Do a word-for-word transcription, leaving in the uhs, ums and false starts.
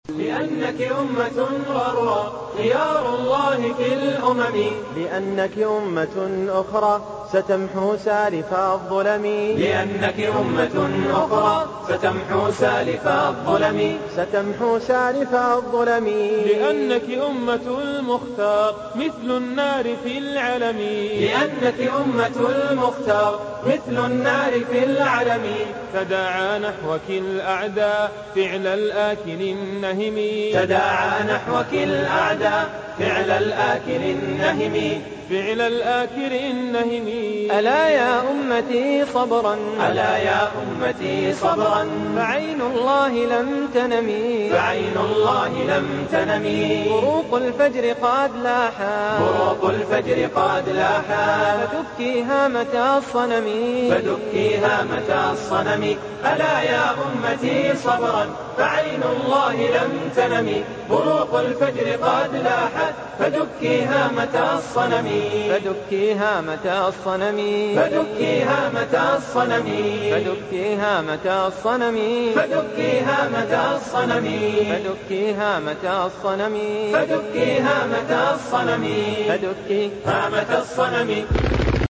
لأنك أمة غراء خيار الله في الأمم. لأنك أمة أخرى ستمحو سالف الظلم. لأنك أمة أخرى ستمحو سالف الظلم. ستمحو سالف الظلم. لأنك أمة المختار مثل النار في العلم. لأنك أمة المختار مثل النار في العلم. تداعى نحوك الأعداء فعل الآكل النهم. تداعى نحوك الأعداء فعل الآكل النهم. فعل الآكل النهم. ألا يا أمتي صبرا. ألا يا أمتي صبرا. فعين الله لم تنمي. فعين الله لم تنمي. بروق الفجر قد لاحا. بروق الفجر قد لاحا. فدكي هامة الصنم. فدكي هامة الصنم. ألا يا أمتي صبرا. فعين الله لم تنمي. بروق الفجر قد لاحت. فدكي هامة الصنم. فدكي هامة الصنم. فدكي هامة الصنم. فدكي هامة الصنم. فدكي هامة الصنم. فدكي هامة الصنم. فدكي هامة الصنم. فدكي هامة الصنم.